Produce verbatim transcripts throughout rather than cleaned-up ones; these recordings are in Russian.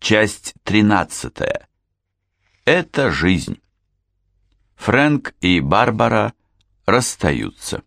Часть тринадцатая. Это жизнь. Фрэнк и Барбара расстаются.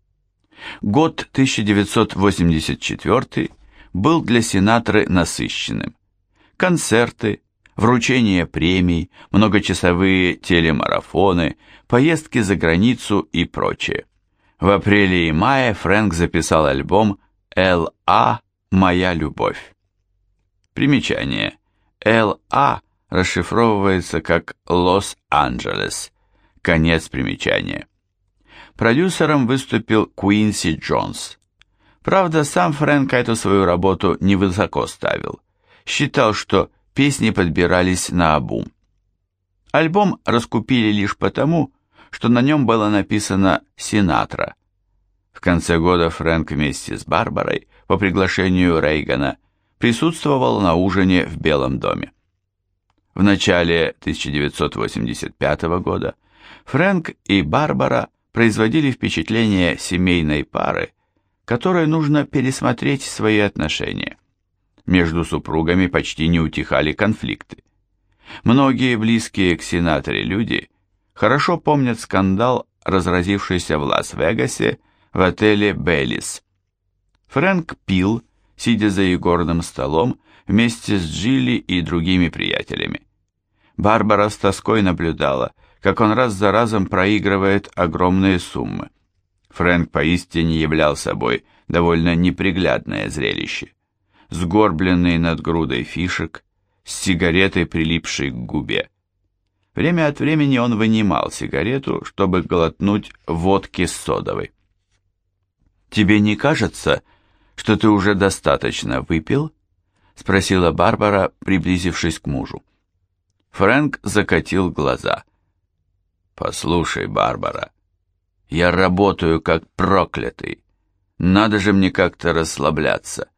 Год тысяча девятьсот восемьдесят четвёртый был для Синатры насыщенным. Концерты, вручение премий, многочасовые телемарафоны, поездки за границу и прочее. В апреле и мае Фрэнк записал альбом «Эл А. Моя любовь». Примечание. «Эл А» расшифровывается как «Лос-Анджелес». Конец примечания. Продюсером выступил Куинси Джонс. Правда, сам Фрэнк эту свою работу невысоко ставил. Считал, что песни подбирались наобум. Альбом раскупили лишь потому, что на нем было написано «Синатра». В конце года Фрэнк вместе с Барбарой по приглашению Рейгана присутствовал на ужине в Белом доме. В начале тысяча девятьсот восемьдесят пятого года Фрэнк и Барбара производили впечатление семейной пары, которой нужно пересмотреть свои отношения. Между супругами почти не утихали конфликты. Многие близкие к Синатре люди хорошо помнят скандал, разразившийся в Лас-Вегасе в отеле «Беллис». Фрэнк пил, сидя за игорным столом, вместе с Джилли и другими приятелями. Барбара с тоской наблюдала, как он раз за разом проигрывает огромные суммы. Фрэнк поистине являл собой довольно неприглядное зрелище. Сгорбленный над грудой фишек, с сигаретой, прилипшей к губе. Время от времени он вынимал сигарету, чтобы глотнуть водки с содовой. «Тебе не кажется, что ты уже достаточно выпил?» — спросила Барбара, приблизившись к мужу. Фрэнк закатил глаза. «Послушай, Барбара, я работаю как проклятый. Надо же мне как-то расслабляться.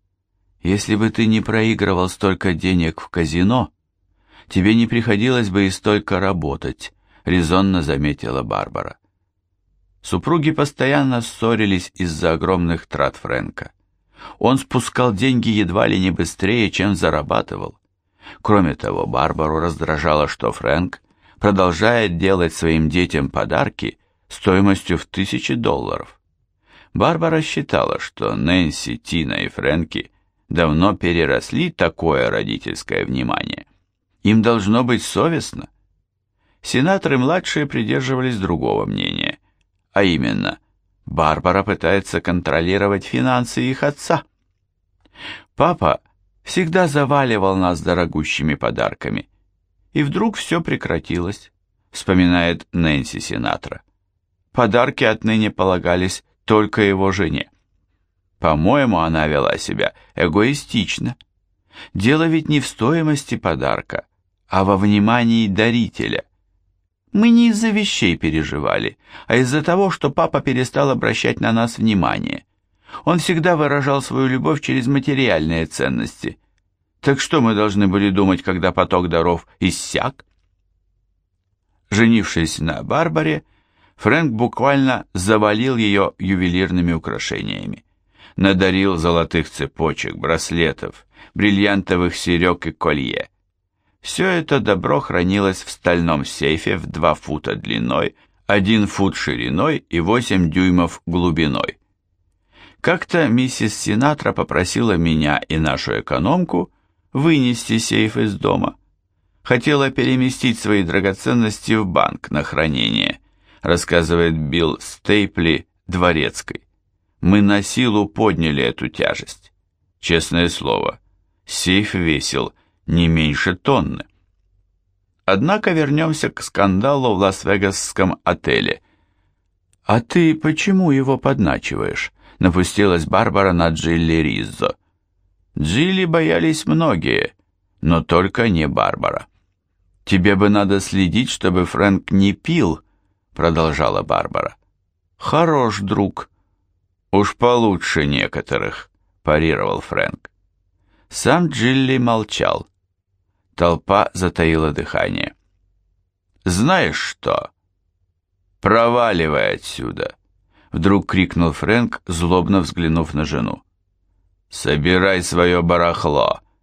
Если бы ты не проигрывал столько денег в казино, тебе не приходилось бы и столько работать», — резонно заметила Барбара. Супруги постоянно ссорились из-за огромных трат Фрэнка. Он спускал деньги едва ли не быстрее, чем зарабатывал. Кроме того, Барбару раздражало, что Фрэнк продолжает делать своим детям подарки стоимостью в тысячи долларов. Барбара считала, что Нэнси, Тина и Фрэнки давно переросли такое родительское внимание. Им должно быть совестно. Сенаторы-младшие придерживались другого мнения, а именно, Барбара пытается контролировать финансы их отца. Папа всегда заваливал нас дорогущими подарками, и вдруг все прекратилось, вспоминает Нэнси Синатра. Подарки отныне полагались только его жене. По-моему, она вела себя эгоистично. Дело ведь не в стоимости подарка, а во внимании дарителя. Мы не из-за вещей переживали, а из-за того, что папа перестал обращать на нас внимание. Он всегда выражал свою любовь через материальные ценности. Так что мы должны были думать, когда поток даров иссяк? Женившись на Барбаре, Фрэнк буквально завалил ее ювелирными украшениями. Надарил золотых цепочек, браслетов, бриллиантовых серег и колье. Все это добро хранилось в стальном сейфе в два фута длиной, один фут шириной и восемь дюймов глубиной. Как-то миссис Синатра попросила меня и нашу экономку вынести сейф из дома. Хотела переместить свои драгоценности в банк на хранение, рассказывает Билл Стейпли Дворецкой. Мы на силу подняли эту тяжесть. Честное слово, сейф весил не меньше тонны. Однако вернемся к скандалу в Лас-Вегасском отеле. «А ты почему его подначиваешь?» — напустилась Барбара на Джилли Риззо. Джилли боялись многие, но только не Барбара. «Тебе бы надо следить, чтобы Фрэнк не пил», — продолжала Барбара. «Хорош друг». «Уж получше некоторых», — парировал Фрэнк. Сам Джилли молчал. Толпа затаила дыхание. «Знаешь что? Проваливай отсюда!» Вдруг крикнул Фрэнк, злобно взглянув на жену. «Собирай свое барахло.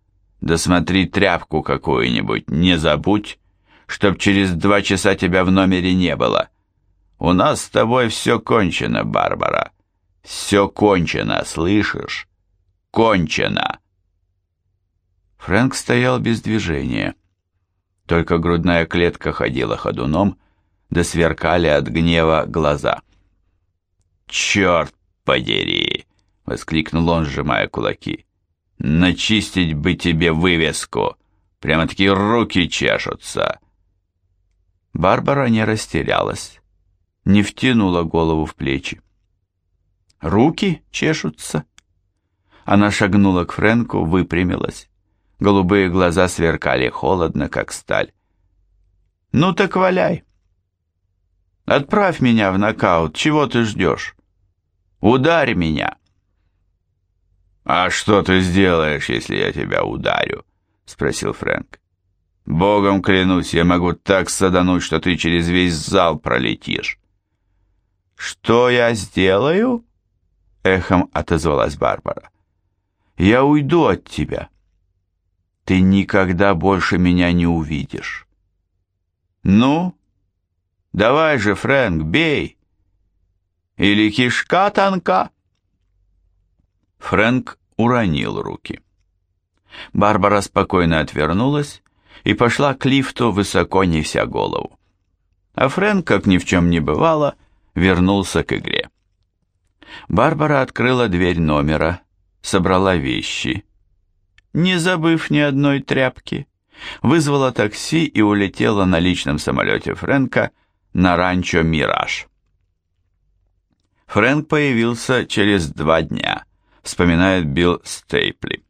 Да смотри, тряпку какую-нибудь не забудь, чтоб через два часа тебя в номере не было. У нас с тобой все кончено, Барбара. Все кончено, слышишь? Кончено!» Фрэнк стоял без движения. Только грудная клетка ходила ходуном, да сверкали от гнева глаза. «Черт подери!» — воскликнул он, сжимая кулаки. «Начистить бы тебе вывеску! Прямо-таки руки чешутся!» Барбара не растерялась, не втянула голову в плечи. «Руки чешутся?» Она шагнула к Фрэнку, выпрямилась. Голубые глаза сверкали холодно, как сталь. «Ну так валяй! Отправь меня в нокаут, чего ты ждешь? Ударь меня!» «А что ты сделаешь, если я тебя ударю?» — спросил Фрэнк. «Богом клянусь, я могу так садануть, что ты через весь зал пролетишь». «Что я сделаю?» — эхом отозвалась Барбара. «Я уйду от тебя. Ты никогда больше меня не увидишь». «Ну, давай же, Фрэнк, бей! Или кишка тонка?» Фрэнк уронил руки. Барбара спокойно отвернулась и пошла к лифту, высоко неся голову. А Фрэнк, как ни в чем не бывало, вернулся к игре. Барбара открыла дверь номера, собрала вещи, не забыв ни одной тряпки, вызвала такси и улетела на личном самолете Фрэнка на ранчо «Мираж». Фрэнк появился через два дня, вспоминает Билл Стейпли.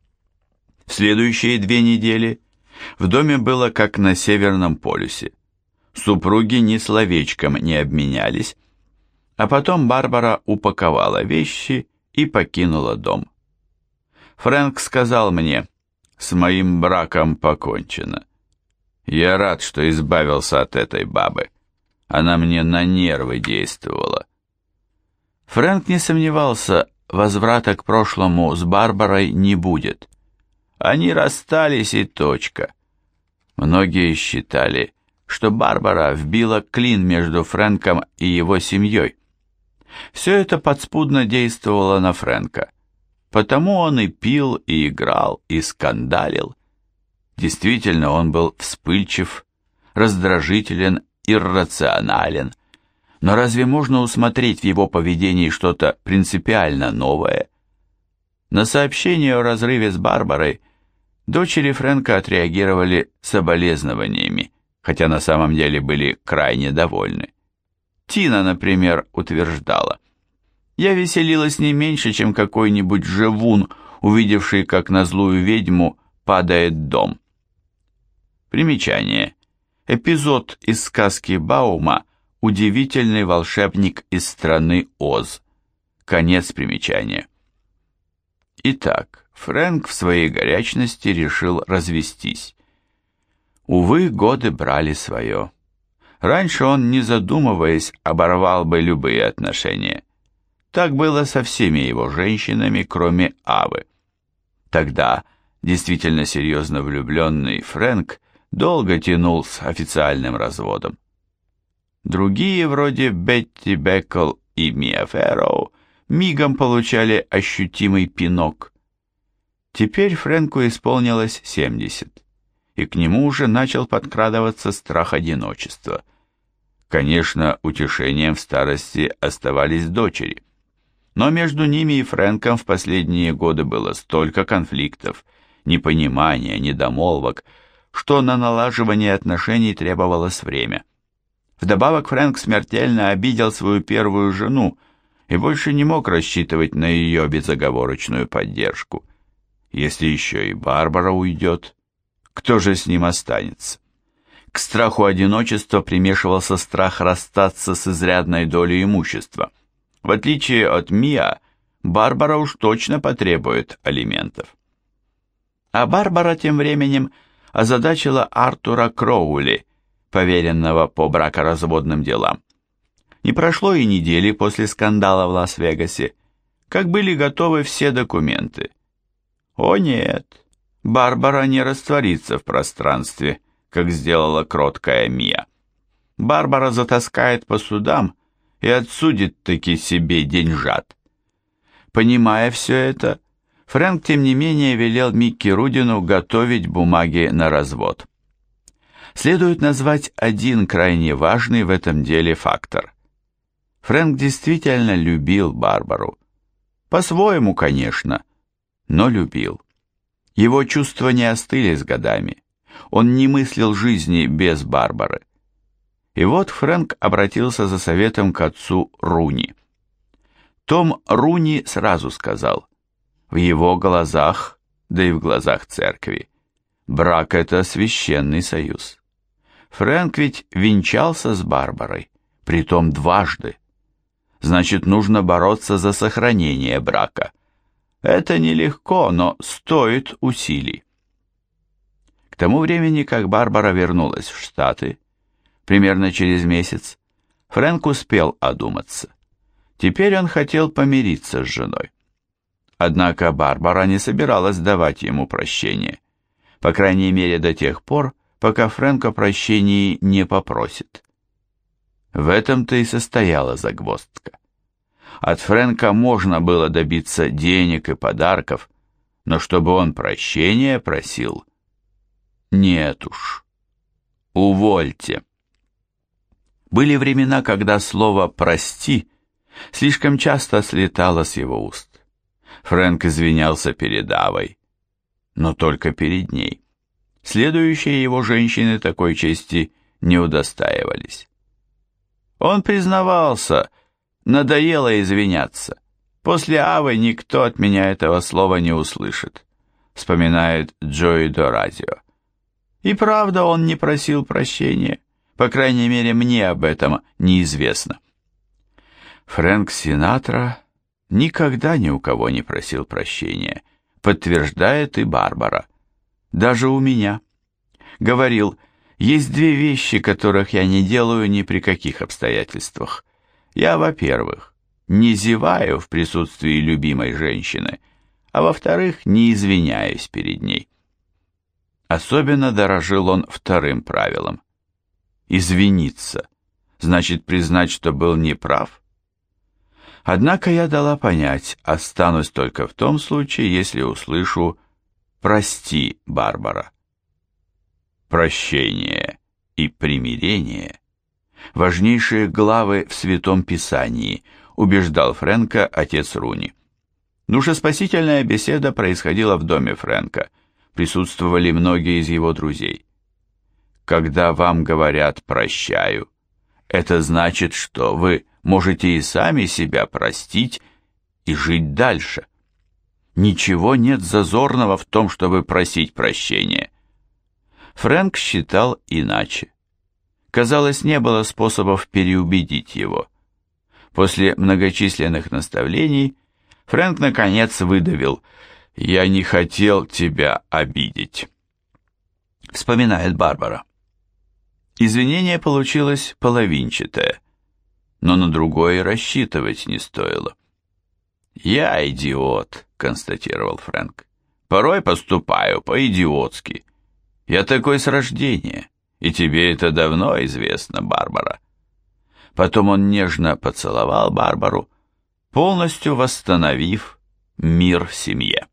В следующие две недели в доме было как на Северном полюсе. Супруги ни словечком не обменялись, а потом Барбара упаковала вещи и покинула дом. Фрэнк сказал мне: «С моим браком покончено. Я рад, что избавился от этой бабы. Она мне на нервы действовала». Фрэнк не сомневался, возврата к прошлому с Барбарой не будет. Они расстались и точка. Многие считали, что Барбара вбила клин между Фрэнком и его семьей. Все это подспудно действовало на Фрэнка. Потому он и пил, и играл, и скандалил. Действительно, он был вспыльчив, раздражителен, иррационален. Но разве можно усмотреть в его поведении что-то принципиально новое? На сообщение о разрыве с Барбарой дочери Фрэнка отреагировали соболезнованиями, хотя на самом деле были крайне довольны. Тина, например, утверждала: «Я веселилась не меньше, чем какой-нибудь живун, увидевший, как на злую ведьму падает дом». Примечание. Эпизод из сказки Баума «Удивительный волшебник из страны Оз». Конец примечания. Итак, Фрэнк в своей горячности решил развестись. Увы, годы брали свое. Раньше он, не задумываясь, оборвал бы любые отношения. Так было со всеми его женщинами, кроме Авы. Тогда действительно серьезно влюбленный Фрэнк долго тянул с официальным разводом. Другие, вроде Бетти Беккл и Мия Фэрроу, мигом получали ощутимый пинок. Теперь Фрэнку исполнилось семьдесят, и к нему уже начал подкрадываться страх одиночества. Конечно, утешением в старости оставались дочери, но между ними и Фрэнком в последние годы было столько конфликтов, непонимания, недомолвок, что на налаживание отношений требовалось время. Вдобавок Фрэнк смертельно обидел свою первую жену и больше не мог рассчитывать на ее безоговорочную поддержку. Если еще и Барбара уйдет, кто же с ним останется? К страху одиночества примешивался страх расстаться с изрядной долей имущества. В отличие от Миа, Барбара уж точно потребует алиментов. А Барбара тем временем озадачила Артура Кроули, поверенного по бракоразводным делам. Не прошло и недели после скандала в Лас-Вегасе, как были готовы все документы. О нет, Барбара не растворится в пространстве, как сделала кроткая Мия. Барбара затаскает по судам и отсудит-таки себе деньжат. Понимая все это, Фрэнк, тем не менее, велел Микки Рудину готовить бумаги на развод. Следует назвать один крайне важный в этом деле фактор. Фрэнк действительно любил Барбару. По-своему, конечно, но любил. Его чувства не остыли с годами. Он не мыслил жизни без Барбары. И вот Фрэнк обратился за советом к отцу Руни. Том Руни сразу сказал, в его глазах, да и в глазах церкви, брак — это священный союз. Фрэнк ведь венчался с Барбарой, притом дважды. Значит, нужно бороться за сохранение брака. Это нелегко, но стоит усилий. К тому времени, как Барбара вернулась в Штаты, примерно через месяц, Фрэнк успел одуматься. Теперь он хотел помириться с женой. Однако Барбара не собиралась давать ему прощение, по крайней мере до тех пор, пока Фрэнк о прощении не попросит. В этом-то и состояла загвоздка. От Фрэнка можно было добиться денег и подарков, но чтобы он прощения просил, нет уж, увольте. Были времена, когда слово «прости» слишком часто слетало с его уст. Фрэнк извинялся перед Авой, но только перед ней. Следующие его женщины такой чести не удостаивались. Он признавался, надоело извиняться. После Авы никто от меня этого слова не услышит, вспоминает Джои Доразио. И правда, он не просил прощения, по крайней мере, мне об этом неизвестно. Фрэнк Синатра никогда ни у кого не просил прощения, подтверждает и Барбара. Даже у меня. Говорил, есть две вещи, которых я не делаю ни при каких обстоятельствах. Я, во-первых, не зеваю в присутствии любимой женщины, а во-вторых, не извиняюсь перед ней. Особенно дорожил он вторым правилом. Извиниться, значит признать, что был неправ. Однако я дала понять, останусь только в том случае, если услышу «Прости, Барбара». Прощение и примирение – важнейшие главы в Святом Писании, убеждал Фрэнка отец Руни. Душеспасительная беседа происходила в доме Фрэнка, присутствовали многие из его друзей. Когда вам говорят «прощаю», это значит, что вы можете и сами себя простить и жить дальше. Ничего нет зазорного в том, чтобы просить прощения. Фрэнк считал иначе. Казалось, не было способов переубедить его. После многочисленных наставлений Фрэнк наконец выдавил: «Я не хотел тебя обидеть», вспоминает Барбара. Извинение получилось половинчатое, но на другое рассчитывать не стоило. «Я идиот», — констатировал Фрэнк. «Порой поступаю по-идиотски. Я такой с рождения, и тебе это давно известно, Барбара». Потом он нежно поцеловал Барбару, полностью восстановив мир в семье.